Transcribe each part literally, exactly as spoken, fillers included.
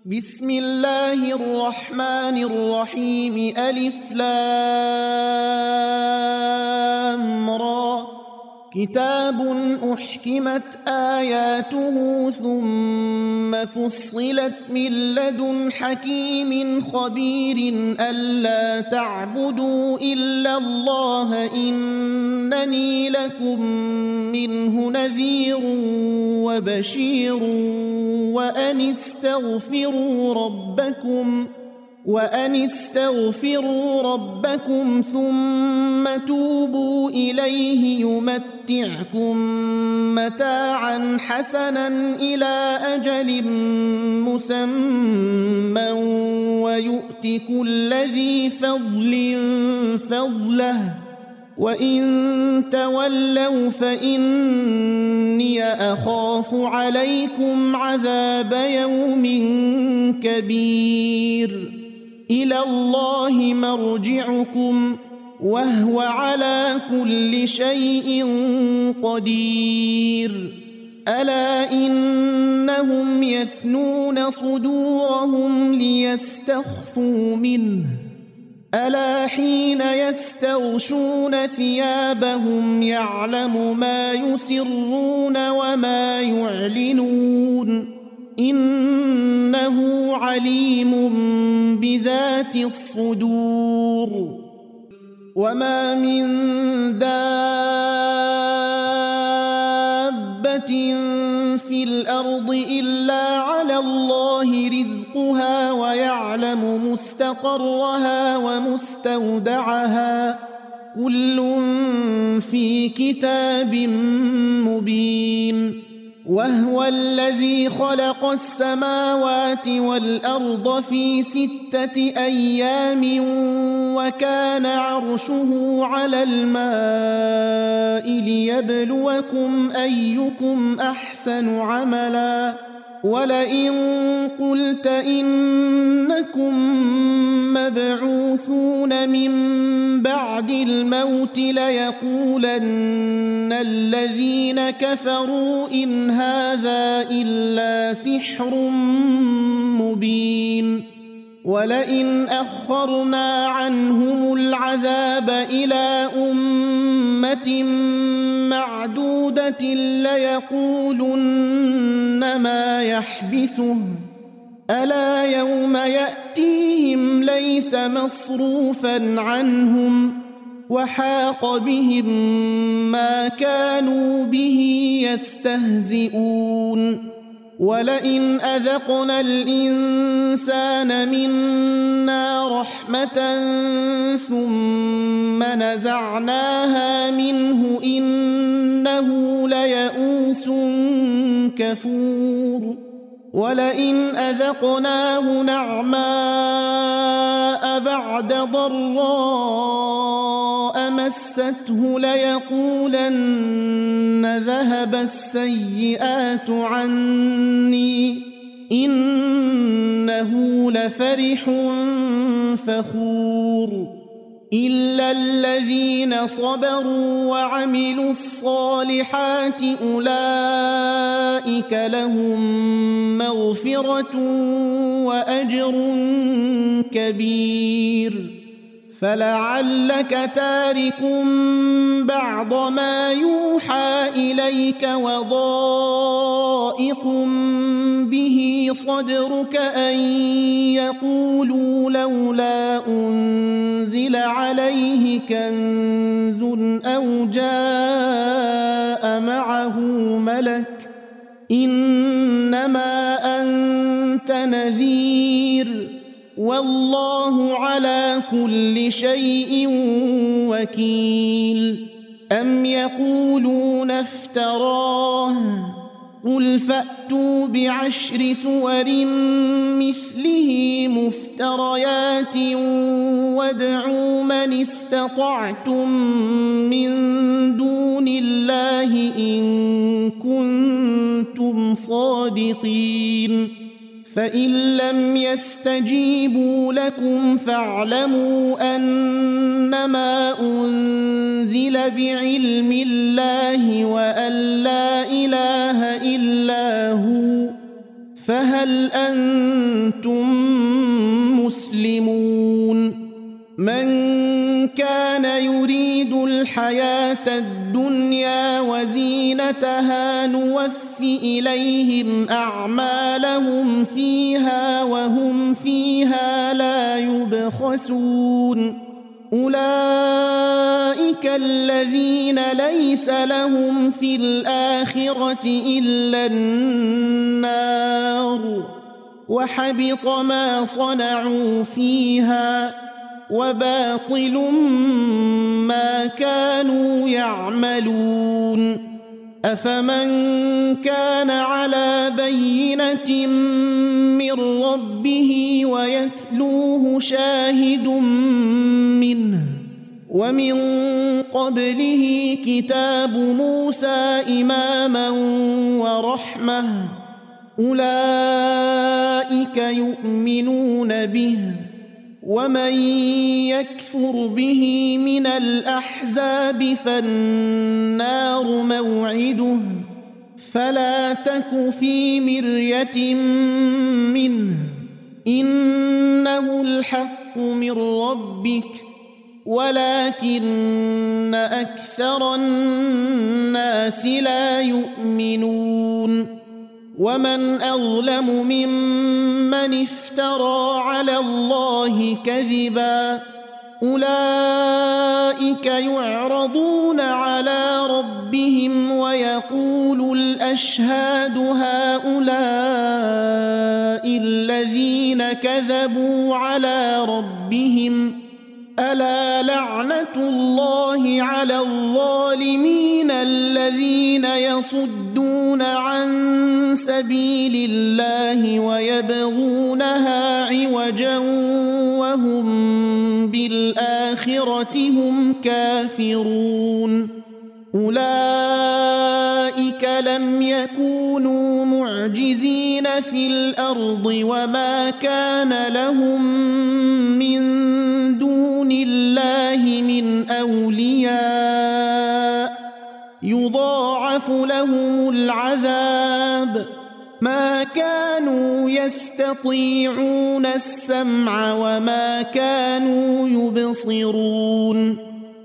بسم الله الرحمن الرحيم ألف لام را كتاب أحكمت آياته ثم فصلت من لدن حكيم خبير ألا تعبدوا إلا الله إنني لكم منه نذير وبشير وأن استغفروا ربكم وأن استغفروا ربكم ثم توبوا إليه يمتعكم متاعا حسنا إلى أجل مسمى ويؤت كل ذي فضل فضله وإن تولوا فإني أخاف عليكم عذاب يوم كبير إلى الله مرجعكم وهو على كل شيء قدير ألا إنهم يثنون صدورهم ليستخفوا منه ألا حين يستغشون ثيابهم يعلم ما يسرون وما يعلنون إنه عليم بذات الصدور وما من دابة في الأرض إلا على الله رزقها ويعلم مستقرها ومستودعها كل في كتاب مبين وهو الذي خلق السماوات والأرض في ستة أيام وكان عرشه على الماء ليبلوكم أيكم أحسن عملا ولئن قلت إنكم مبعوثون من بعد الموت ليقولن الذين كفروا إن هذا إلا سحر مبين ولئن أخرنا عنهم العذاب إلى أمة معدودة ليقولن ما يحبسه ألا يوم يأتيهم ليس مصروفا عنهم وحاق بهم ما كانوا به يستهزئون ولئن أذقنا الإنسان منا رحمة ثم نزعناها منه إنه ليئوس كفور ولئن أذقناه نعماء بعد ضراء مسته ليقولن ذهب السيئات عني إنه لفرح فخور إلا الذين صبروا وعملوا الصالحات أولئك لهم مغفرة وأجر كبير فلعلك تارك بعض ما يوحى إليك وضائق به صدرك أن يقولوا لولا أنزل عليه كنز أو جاء معه ملك إنما أنت نذير والله على كل شيء وكيل أم يقولون افتراه قل فأتوا بعشر سور مثله مفتريات وادعوا من استطعتم من دون الله إن كنتم صادقين فإن لم يستجيبوا لكم فاعلموا أنما أنزل بعلم الله وأن لا إله إلا هو فهل أنتم مسلمون؟ من كان يريد الحياة الدنيا وزينتها نوف إليهم أعمالهم فيها وهم فيها لا يبخسون. أولئك الذين ليس لهم في الآخرة إلا النار وحبط ما صنعوا فيها وباطل ما كانوا يعملون. أفمن كان على بينة من ربه ويتلوه شاهد منه ومن قبله كتاب موسى إماما ورحمة أولئك يؤمنون به ومن يكفر به من الأحزاب فالنار موعده فلا تك في مرية منه إنه الحق من ربك ولكن أكثر الناس لا يؤمنون. ومن أظلم ممن افترى على الله كذبا أولئك يعرضون على ربهم ويقول الأشهاد هؤلاء الذين كذبوا على ربهم ألا لعنة الله على الظالمين الذين يصدون عن سبيل الله ويبغونها عوجا وهم بالآخرة هم كافرون. أولئك لم يكونوا معجزين في الأرض وما كان لهم من دون الله من أولياء يضاعف لهم العذاب ما كانوا يستطيعون السمع وما كانوا يبصرون.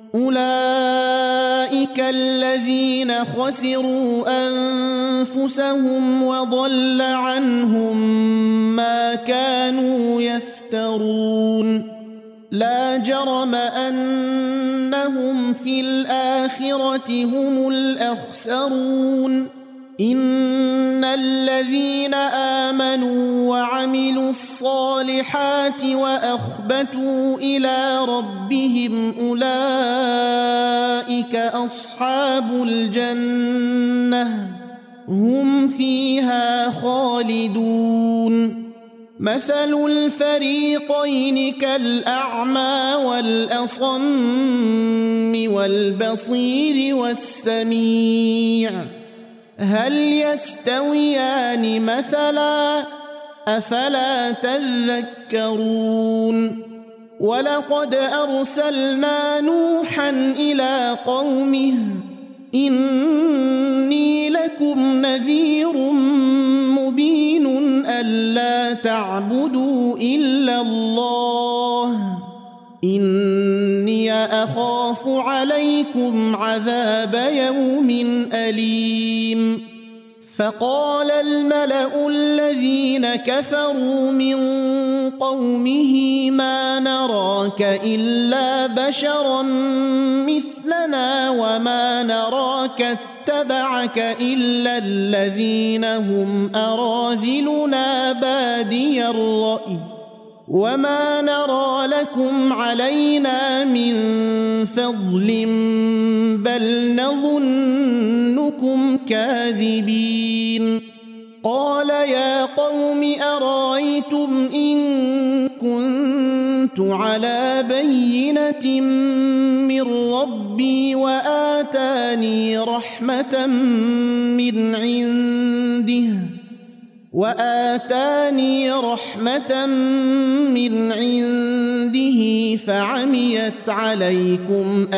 أولئك الذين خسروا أنفسهم وضل عنهم ما كانوا يفترون. لا جرم أنهم في الآخرة هم الأخسرون. إن الذين آمنوا وعملوا الصالحات وأخبتوا إلى ربهم أولئك أصحاب الجنة هم فيها خالدون. مثل الفريقين كالأعمى والأصم والبصير والسميع هل يستويان مثلا أفلا تذكرون. ولقد أرسلنا نوحا إلى قومه إني لكم نذير مبين ألا تعبدوا إلا الله إني أخاف عليكم عذاب يوم أليم. فقال الملأ الذين كفروا من قومه ما نراك إلا بشرا مثلنا وما نراك اتبعك إلا الذين هم أراذلنا بادي الرأي وما نرى لكم علينا من فضل بل نظنكم كاذبين. قال يا قوم أرأيتم إن كنت على بينة من ربي وآتاني رحمة من عنده وآتاني رحمة من عنده فعميت عليكم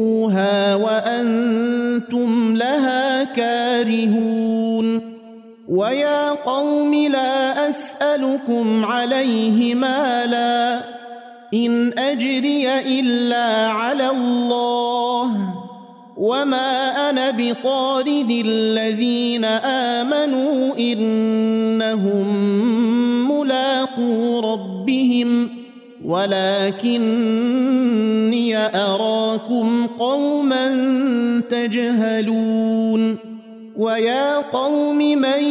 أنلزمكموها وأنتم لها كارهون. ويا قوم لا أسألكم عليه مالا إن أجري إلا على الله وما أنا بطارد الذين آمنوا إنهم ملاقو ربهم ولكني أراكم قوما تجهلون ويا قوم من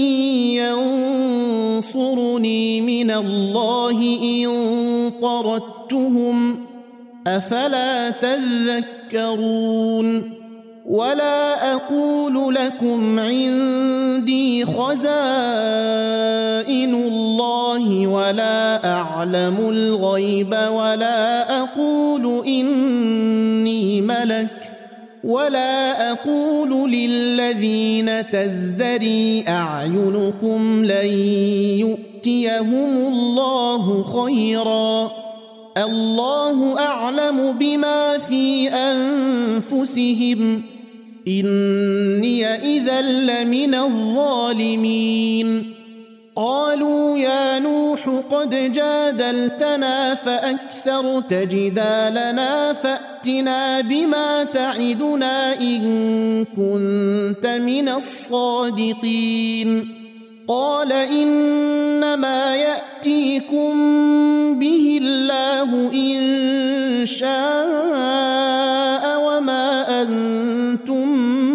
ينصرني من الله إن طردتهم أفلا تذكرون ولا أقول لكم عندي خزائن الله ولا أعلم الغيب ولا أقول إني ملك ولا أقول للذين تزدري أعينكم لن يؤتيهم الله خيرا الله أعلم بما في أنفسهم إني إذا لمن الظالمين قالوا يا نوح قد جادلتنا فأكثرت جدالنا فأتنا بما تعدنا إن كنت من الصادقين قال إنما يأتيكم به الله إن شاء وما أنتم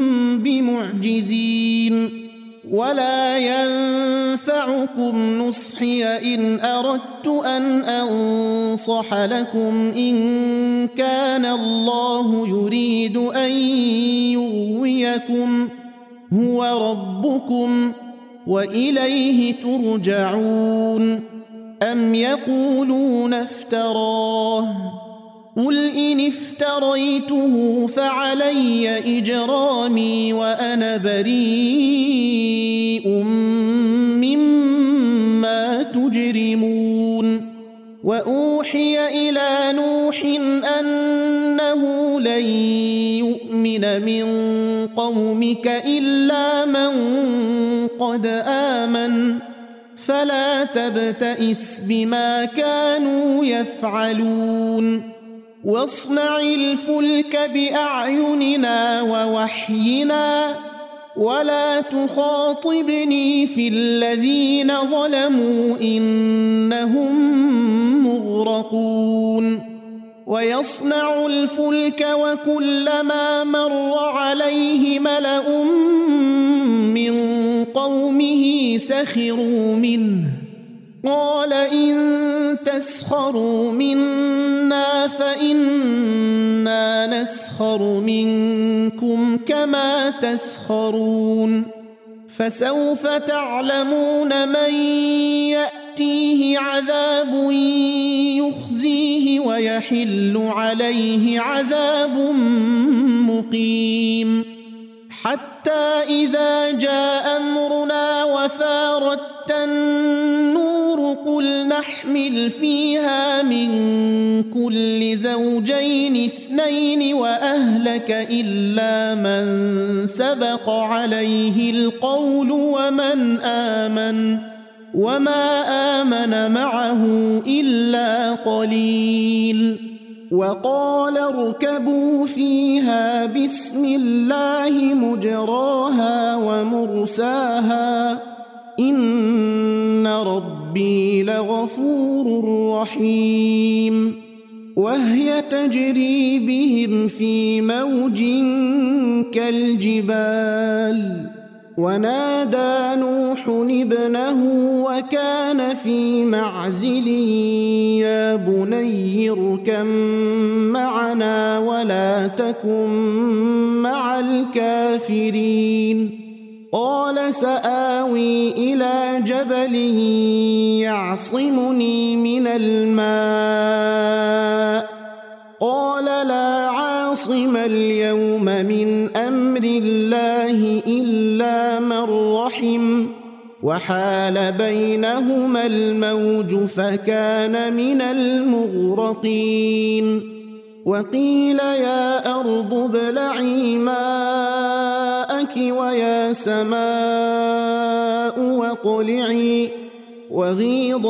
بمعجزين ولا ينفعكم نصحي إن أردت أن أنصح لكم إن كان الله يريد أن يغويكم هو ربكم وإليه ترجعون أم يقولون افتراه قل إن افتريته فعلي إجرامي وأنا بريء مما تجرمون وأوحي إلى نوح أنه لن يؤمن من قومك إلا من قد آمن فلا تبتئس بما كانوا يفعلون واصنع الفلك بأعيننا ووحينا ولا تخاطبني في الذين ظلموا إنهم مغرقون ويصنع الفلك وكلما مر عليه ملأ من قومه سخروا منه قال إن تسخروا منا فإنا نسخر منكم كما تسخرون فسوف تعلمون من يأتيه عذاب يخزيه ويحل عليه عذاب مقيم حتى إذا جاء أمرنا وفارت النور قل نحمل فيها من كل زوجين اثنين وأهلك إلا من سبق عليه القول ومن آمن وما آمن معه إلا قليل وقال اركبوا فيها بسم الله مجراها ومرساها إن ربي لغفور رحيم وهي تجري بهم في موج كالجبال ونادى نوح ابنه وكان في معزل يا بني اركب معنا ولا تكن مع الكافرين قال سآوي إلى جبل يعصمني من الماء قال لا عاصم اليوم من أمر الله إلا من رحم وحال بينهما الموج فكان من المغرقين وقيل يا أرض ابلعي ماءك سماءك ويا سماء واقلعي وغيض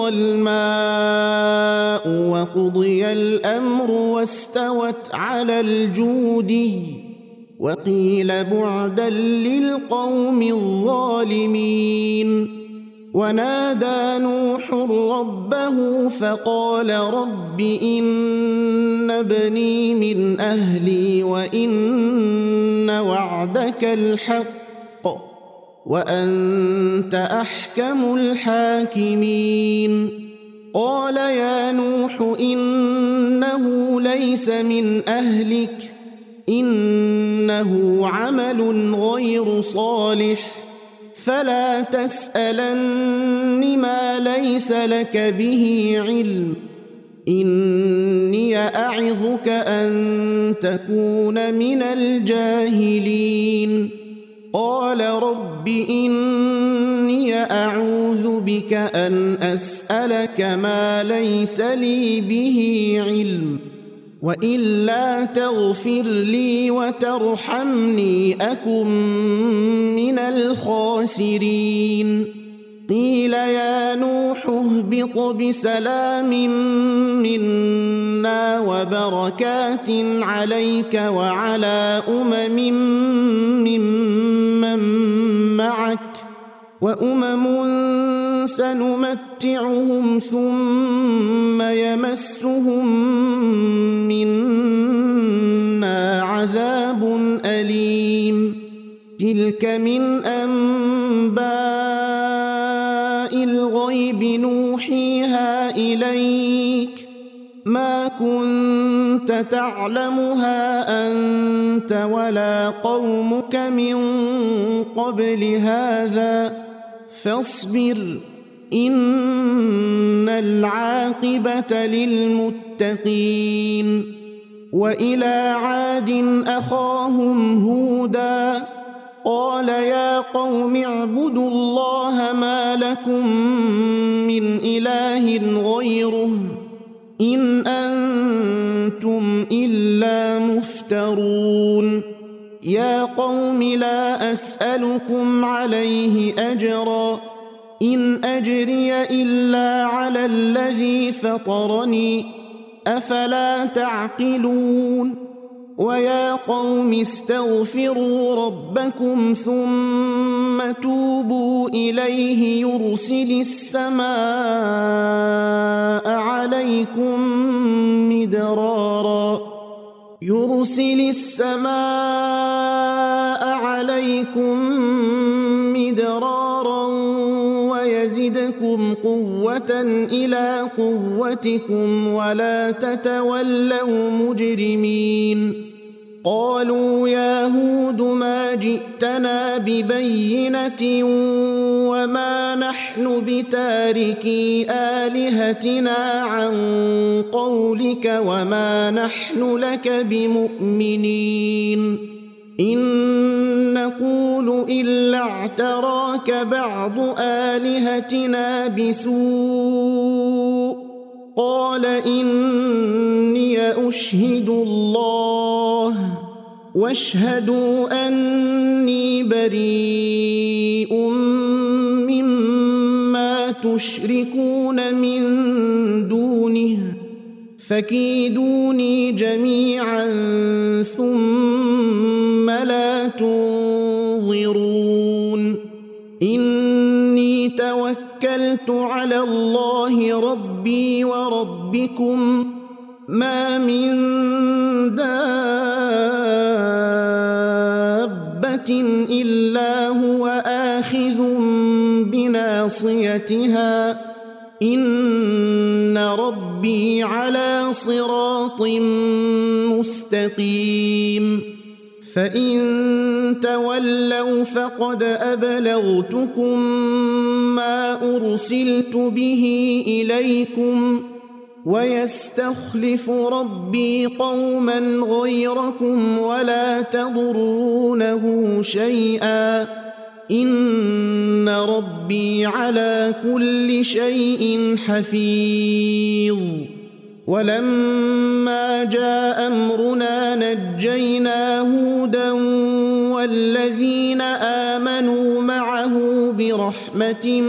الماء وقضي الأمر واستوت على الجودي وقيل بعدا للقوم الظالمين. ونادى نوح ربه فقال رب إن ابني من أهلي وإن وعدك الحق وأنت أحكم الحاكمين. قال يا نوح إنه ليس من أهلك إنه عمل غير صالح فلا تسألن ما ليس لك به علم إني أعظك أن تكون من الجاهلين. قال رب إني أعوذ بك أن أسألك ما ليس لي به علم وإلا تغفر لي وترحمني أكن من الخاسرين. قيل يا نوح اهبط بسلام منا وبركات عليك وعلى أمم ممن معك وأمم سنمتعهم ثم يمسهم منا عذاب أليم. تلك من أنباء الغيب نوحيها إليك ما كنت تعلمها أنت ولا قومك من قبل هذا فاصبر إن العاقبة للمتقين. وإلى عاد أخاهم هودا قال يا قوم اعبدوا الله ما لكم من إله غيره إن أنتم إلا مفترون. يا قوم لا أسألكم عليه أجرا إن أجري إلا على الذي فطرني أفلا تعقلون. ويا قوم استغفروا ربكم ثم توبوا إليه يرسل السماء عليكم مدرارا يرسل السماء عليكم مدرارا ويزدكم قوة إلى قوتكم ولا تتولوا مجرمين. قالوا يا هود ما جئتنا ببينة وما نحن بتاركي آلهتنا عن قولك وما نحن لك بمؤمنين إن نقول إلا اعتراك بعض آلهتنا بسوء. قال إني أشهد الله واشهدوا أني بريء مما تشركون من دونه فكيدوني جميعا ثم لا تنظرون. إني توكلت على الله ربي وربكم ما من دابة إلا هو آخذ بناصيتها إن ربي على صراط مستقيم. فإن تولوا فقد أبلغتكم ما أرسلت به إليكم ويستخلف ربي قوما غيركم ولا تضرونه شيئا إن ربي على كل شيء حفيظ. ولما جاء أمرنا نجينا هودا والذين آمنوا معه برحمة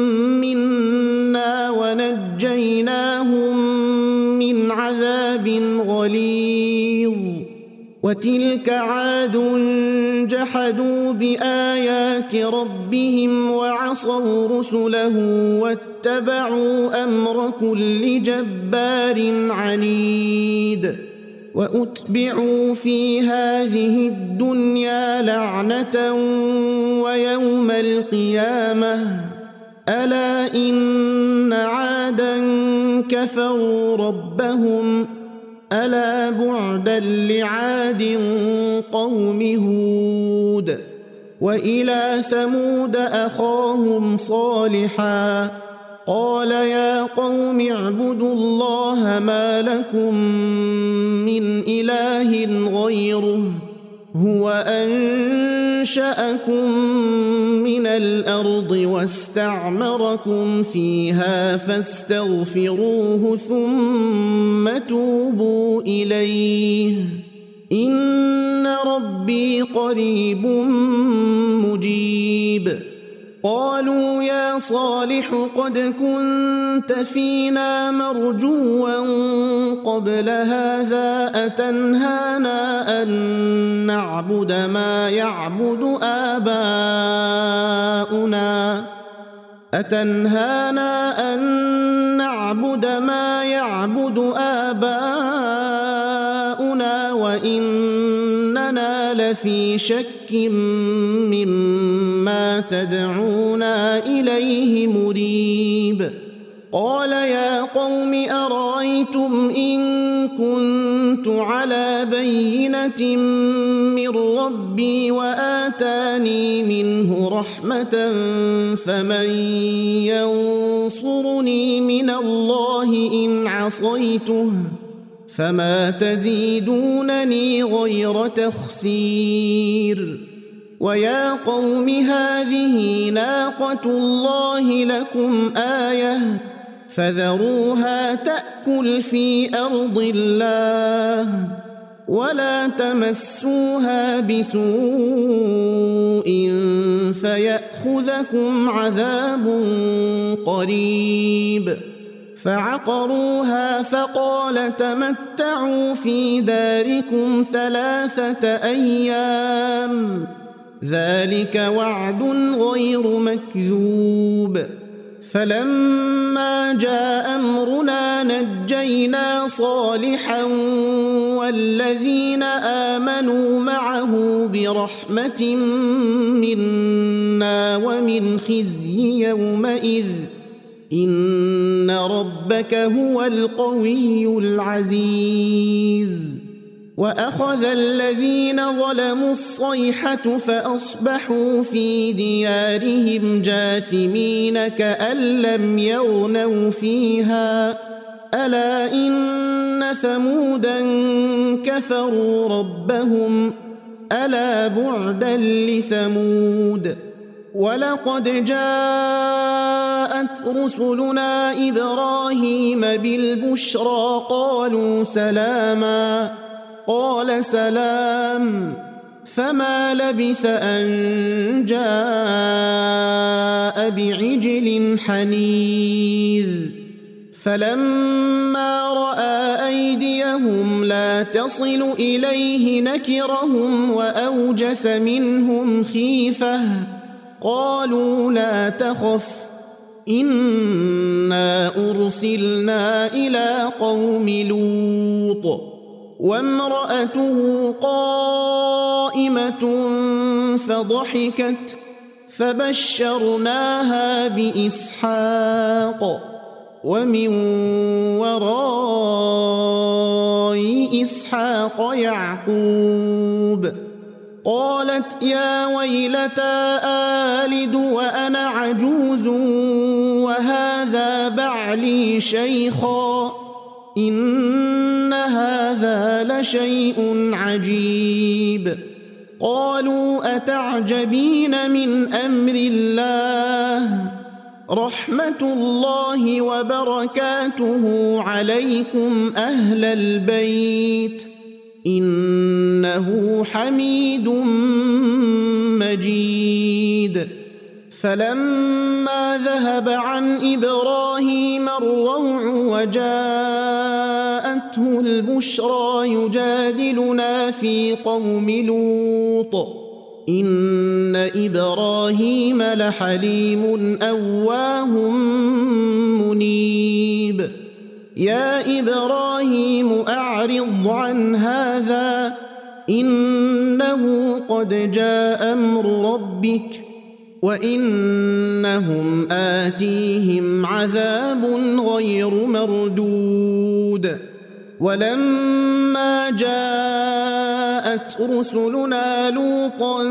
منا ونجيناهم من عذاب غليظ وتلك عاد جحدوا بآيات ربهم وعصوا رسله واتبعوا أمر كل جبار عنيد وأتبعوا في هذه الدنيا لعنة ويوم القيامة ألا إن عادا كفروا ربهم ألا بعدا لعاد قوم هود وإلى ثمود أخاهم صالحا قال يا قوم اعبدوا الله ما لكم من إله غيره هو أنشأكم من الأرض واستعمركم فيها فاستغفروه ثم توبوا إليه إن ربي قريب مجيب قالوا يا صالح قد كنت فينا مرجوا قبل هذا أتنهانا أن نعبد ما يعبد آباؤنا أتنهانا أن نعبد ما يعبد آباؤنا وإننا لفي شك مما تدعونا إليه مريب قال يا قوم أرأيتم إن كنت على بينة من ربي وآتاني منه رحمة فمن ينصرني من الله إن عصيته فما تزيدونني غير تخسير ويا قوم هذه ناقة الله لكم آية فذروها تأكل في أرض الله ولا تمسوها بسوء فيأخذكم عذاب قريب فعقروها فقال تمتعوا في داركم ثلاثة أيام ذلك وعد غير مكذوب فلما جاء أمرنا نجينا صالحا والذين آمنوا معه برحمة منا ومن خزي يومئذ إن ربك هو القوي العزيز وأخذ الذين ظلموا الصيحة فأصبحوا في ديارهم جاثمين كأن لم يغنوا فيها ألا إن ثمودا كفروا ربهم ألا بعدا لثمود ولقد جاءت رسلنا إبراهيم بالبشرى قالوا سلاما قال سلام فما لبث أن جاء بعجل حنيذ فلما رأى أيديهم لا تصل إليه نكرهم وأوجس منهم خيفة قالوا لا تخف إنا أرسلنا إلى قوم لوط وامرأته قائمة فضحكت فبشرناها بإسحاق ومن وراء إسحاق يعقوب قالت يا ويلتى آلد وأنا عجوز وهذا بعلي شيخا إن هذا لشيء عجيب قالوا أتعجبين من أمر الله رحمة الله وبركاته عليكم أهل البيت إنه حميد مجيد فلما ذهب عن إبراهيم الروع وجاءته البشرى يجادلنا في قوم لوط إن إبراهيم لحليم أواه منيب يا إبراهيم أعرض عن هذا إنه قد جاء أمر ربك وإنهم آتيهم عذاب غير مردود ولما جاءت رسلنا لوطا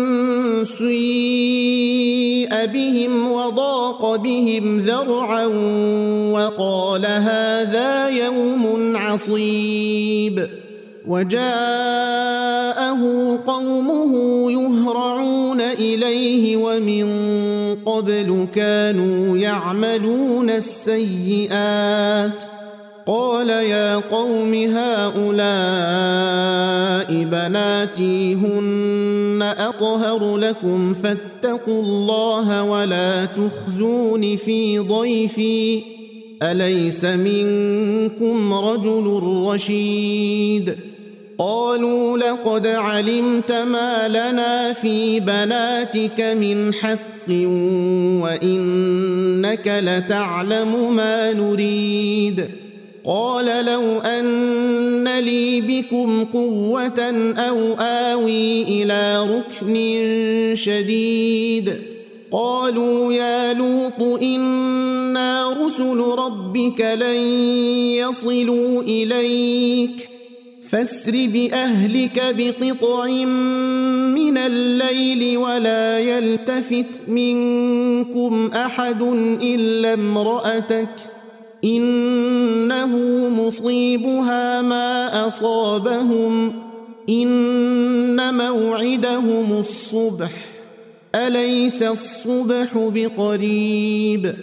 سيء بهم وضاق بهم ذرعا وقال هذا يوم عصيب وجاءه قومه يهرعون إليه ومن قبل كانوا يعملون السيئات قال يا قوم هؤلاء بناتي هن أطهر لكم فاتقوا الله ولا تخزون في ضيفي أليس منكم رجل رشيد قالوا لقد علمت ما لنا في بناتك من حق وإنك لتعلم ما نريد قال لو أن لي بكم قوة أو آوي إلى ركن شديد قالوا يا لوط إنا رسل ربك لن يصلوا إليك فاسر بأهلك بقطع من الليل ولا يلتفت منكم أحد إلا امرأتك إنه مصيبها ما أصابهم إن موعدهم الصبح أليس الصبح بقريب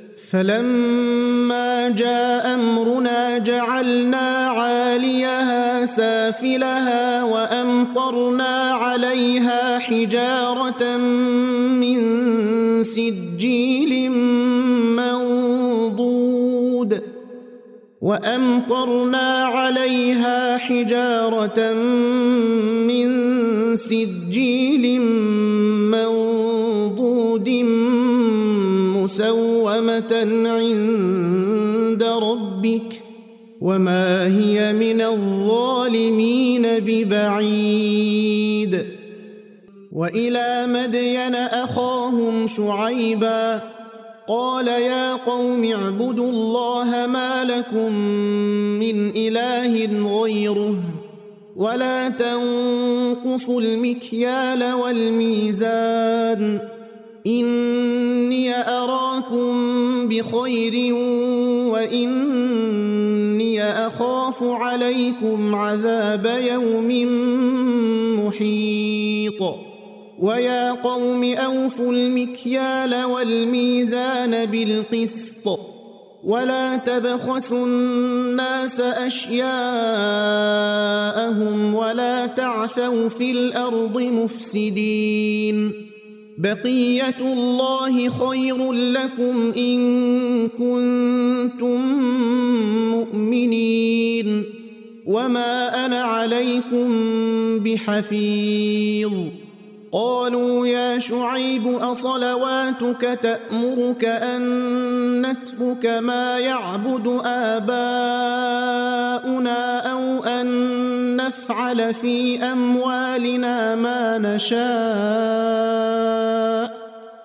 فلما جاء أمرنا جعلنا عاليها سافلها وأمطرنا عليها حجارة من سجيل منضود وأمطرنا عليها حجارة من سجيل منضود مسومة عند ربك وما هي من الظالمين ببعيد وإلى مدين أخاهم شعيبا قال يا قوم اعبدوا الله ما لكم من إله غيره ولا تنقصوا المكيال والميزان إني أراكم بخير وإني أخاف عليكم عذاب يوم محيط ويا قوم أوفوا المكيال والميزان بالقسط ولا تبخسوا الناس أشياءهم ولا تعثوا في الأرض مفسدين بقية الله خير لكم إن كنتم مؤمنين وما أنا عليكم بحفيظ قالوا يا شعيب أصلواتك تأمرك أن نترك ما يعبد آباؤنا أو أن نفعل في أموالنا ما نشاء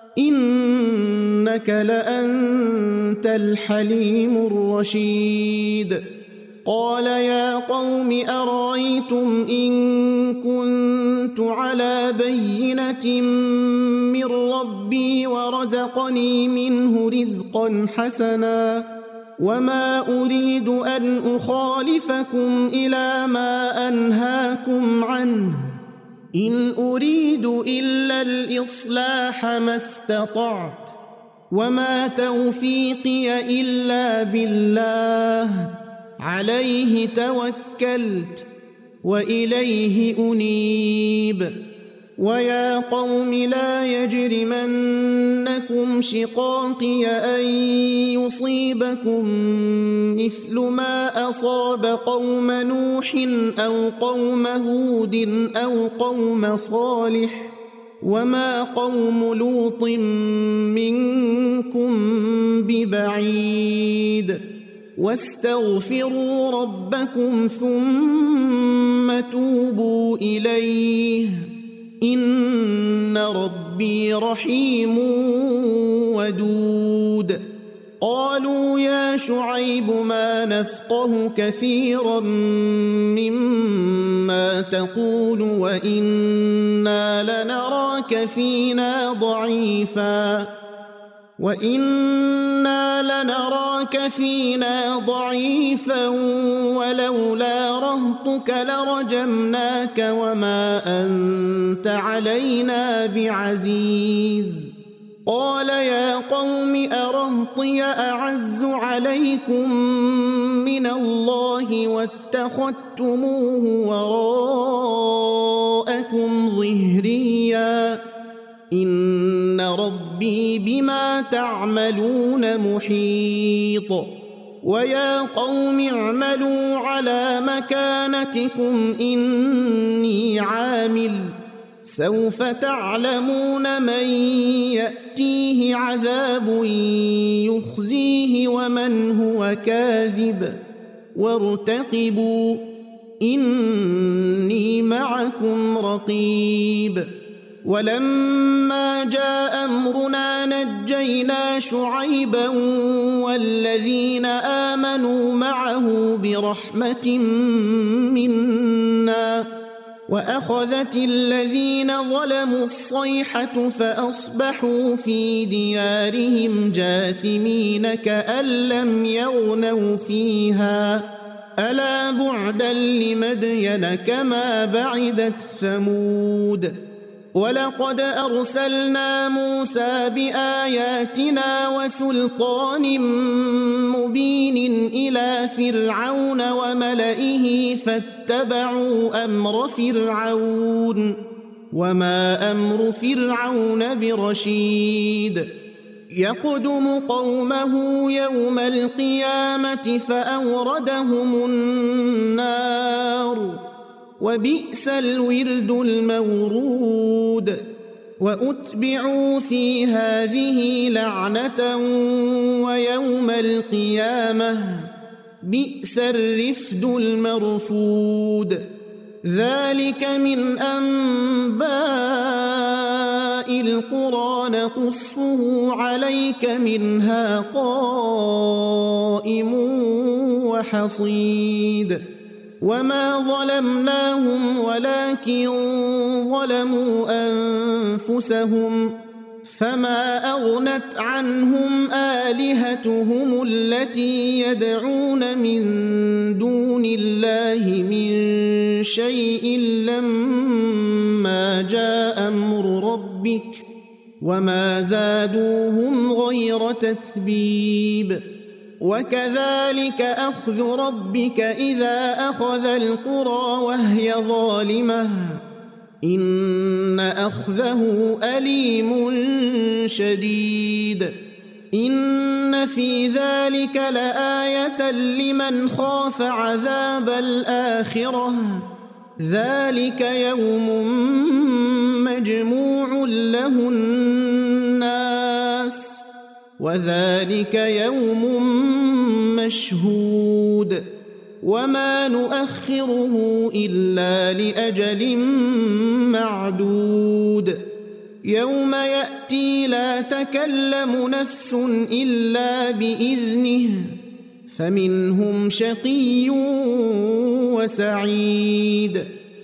إنك لأنت الحليم الرشيد قال يا قوم أرأيتم إن كنت على بينة من ربي ورزقني منه رزقا حسنا وما أريد أن أخالفكم إلى ما أنهاكم عنه إن أريد إلا الإصلاح ما استطعت وما توفيقي إلا بالله عليه توكلت وإليه أنيب. ويا قوم لا يجرمنكم شقاقي أن يصيبكم مثل ما أصاب قوم نوح أو قوم هود أو قوم صالح، وما قوم لوط منكم ببعيد. واستغفروا ربكم ثم توبوا إليه إن ربي رحيم ودود. قالوا يا شعيب ما نفقه كثيرا مما تقول وإنا لنراك فينا ضعيفا وإنا لنراك فينا ضعيفا ولولا رهطك لرجمناك وما أنت علينا بعزيز. قال يا قوم أرهطي أعز عليكم من الله واتخذتموه وراءكم ظهريا إن ربي بما تعملون محيط. ويا قوم اعملوا على مكانتكم إني عامل سوف تعلمون من يأتيه عذاب يخزيه ومن هو كاذب وارتقبوا إني معكم رقيب. ولما جاء أمرنا نجينا شعيبا والذين آمنوا معه برحمة منا وأخذت الذين ظلموا الصيحة فأصبحوا في ديارهم جاثمين كأن لم يغنوا فيها ألا بعدا لمدين كما بعدت ثمود. ولقد أرسلنا موسى بآياتنا وسلطان مبين إلى فرعون وملئه فاتبعوا أمر فرعون وما أمر فرعون برشيد. يقدم قومه يوم القيامة فأوردهم النار وبئس الورد المورود. وأتبعوا في هذه لعنة ويوم القيامة بئس الرفد المرفود. ذلك من أنباء القرى نقصه عليك منها قائم وحصيد. وما ظلمناهم ولكن ظلموا أنفسهم فما أغنت عنهم آلهتهم التي يدعون من دون الله من شيء لما جاء أمر ربك وما زادوهم غير تتبيب. وكذلك أخذ ربك إذا أخذ القرى وهي ظالمة إن أخذه أليم شديد. إن في ذلك لآية لمن خاف عذاب الآخرة ذلك يوم مجموع له الناس وذلك يوم مشهود وما نؤخره إلا لأجل معدود. يوم يأتي لا تكلم نفس إلا بإذنه فمنهم شقي وسعيد.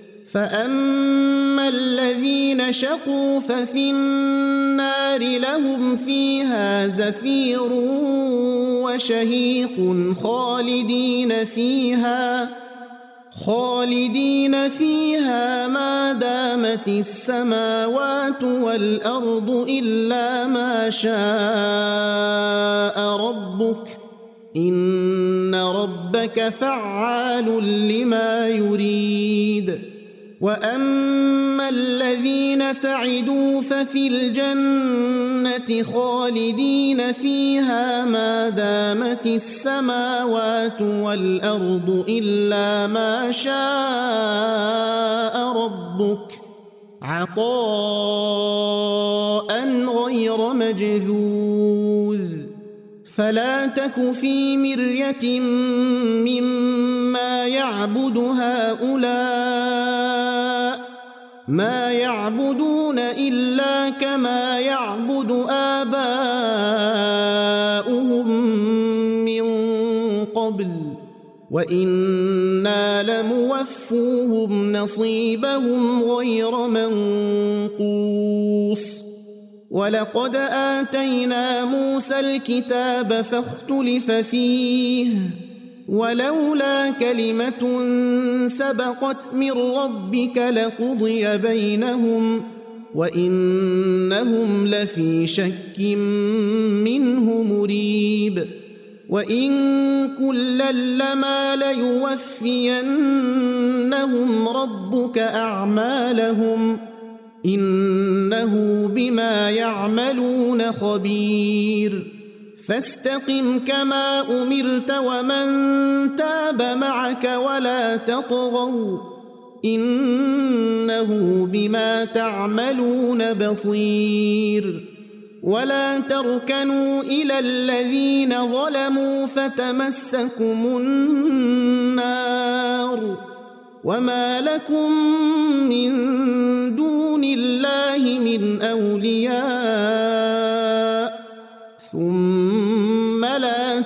فأما الذين شقوا ففي النار لهم فيها زفير وشهيق خالدين فيها خالدين فيها ما دامت السماوات والأرض إلا ما شاء ربك إن ربك فعال لما يريد وأما الذين سعدوا ففي الجنة خالدين فيها ما دامت السماوات والأرض إلا ما شاء ربك عطاء غير مجذوذ فلا تك في مرية مما يعبد هؤلاء ما يعبدون إلا كما يعبد آباؤهم من قبل وإنا لموفوهم نصيبهم غير منقوص ولقد آتينا موسى الكتاب فاختلف فيه ولولا كلمة سبقت من ربك لقضي بينهم وإنهم لفي شك منه مريب وإن كلا لما ليوفينهم ربك أعمالهم إنه بما يعملون خبير فاستقم كما أمرت ومن تاب معك ولا تطغوا إنه بما تعملون بصير ولا تركنوا إلى الذين ظلموا فتمسكم النار وما لكم من دون الله من أولياء ثم لا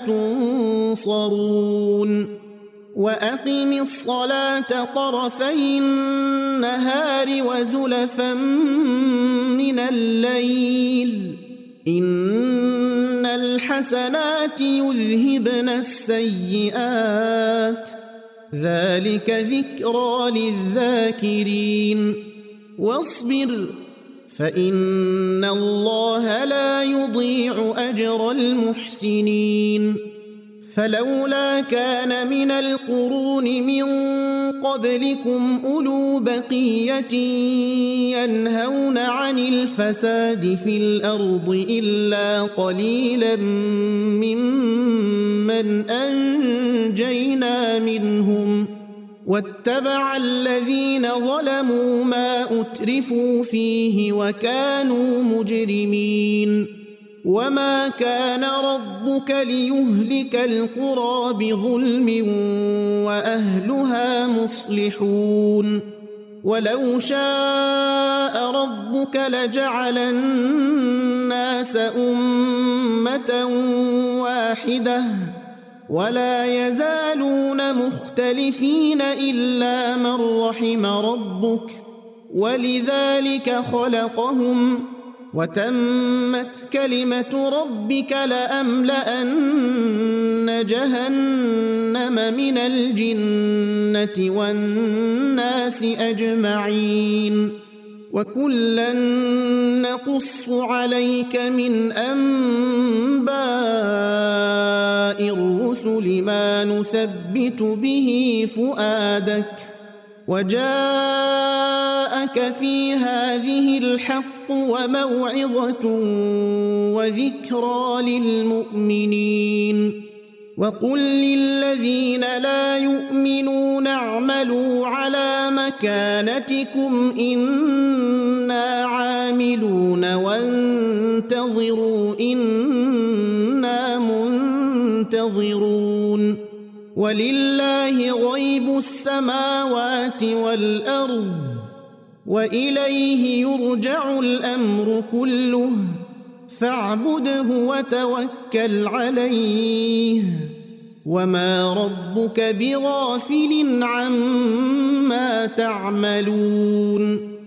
تنصرون وأقم الصلاة طرفي النهار وزلفا من الليل إن الحسنات يذهبن السيئات ذلك ذكرى للذاكرين واصبر فإن الله لا يضيع أجر المحسنين فلولا كان من القرون من قبلكم أولو بقية ينهون عن الفساد في الأرض إلا قليلا ممن أنجينا منهم واتبع الذين ظلموا ما أترفوا فيه وكانوا مجرمين وما كان ربك ليهلك القرى بظلم وأهلها مصلحون ولو شاء ربك لجعل الناس أمة واحدة ولا يزالون مختلفين إلا من رحم ربك ولذلك خلقهم وتمت كلمة ربك لأملأن جهنم من الجنة والناس أجمعين وكلا نقص عليك من أنباء الرسل ما نثبت به فؤادك وجاءك في هذه الحق وموعظة وذكرى للمؤمنين وقل للذين لا يؤمنون اعملوا على مكانتكم إنا عاملون وانتظروا إنا منتظرون ولله غيب السماوات والأرض وإليه يرجع الأمر كله فاعبده وتوكل عليه وما ربك بغافل عما تعملون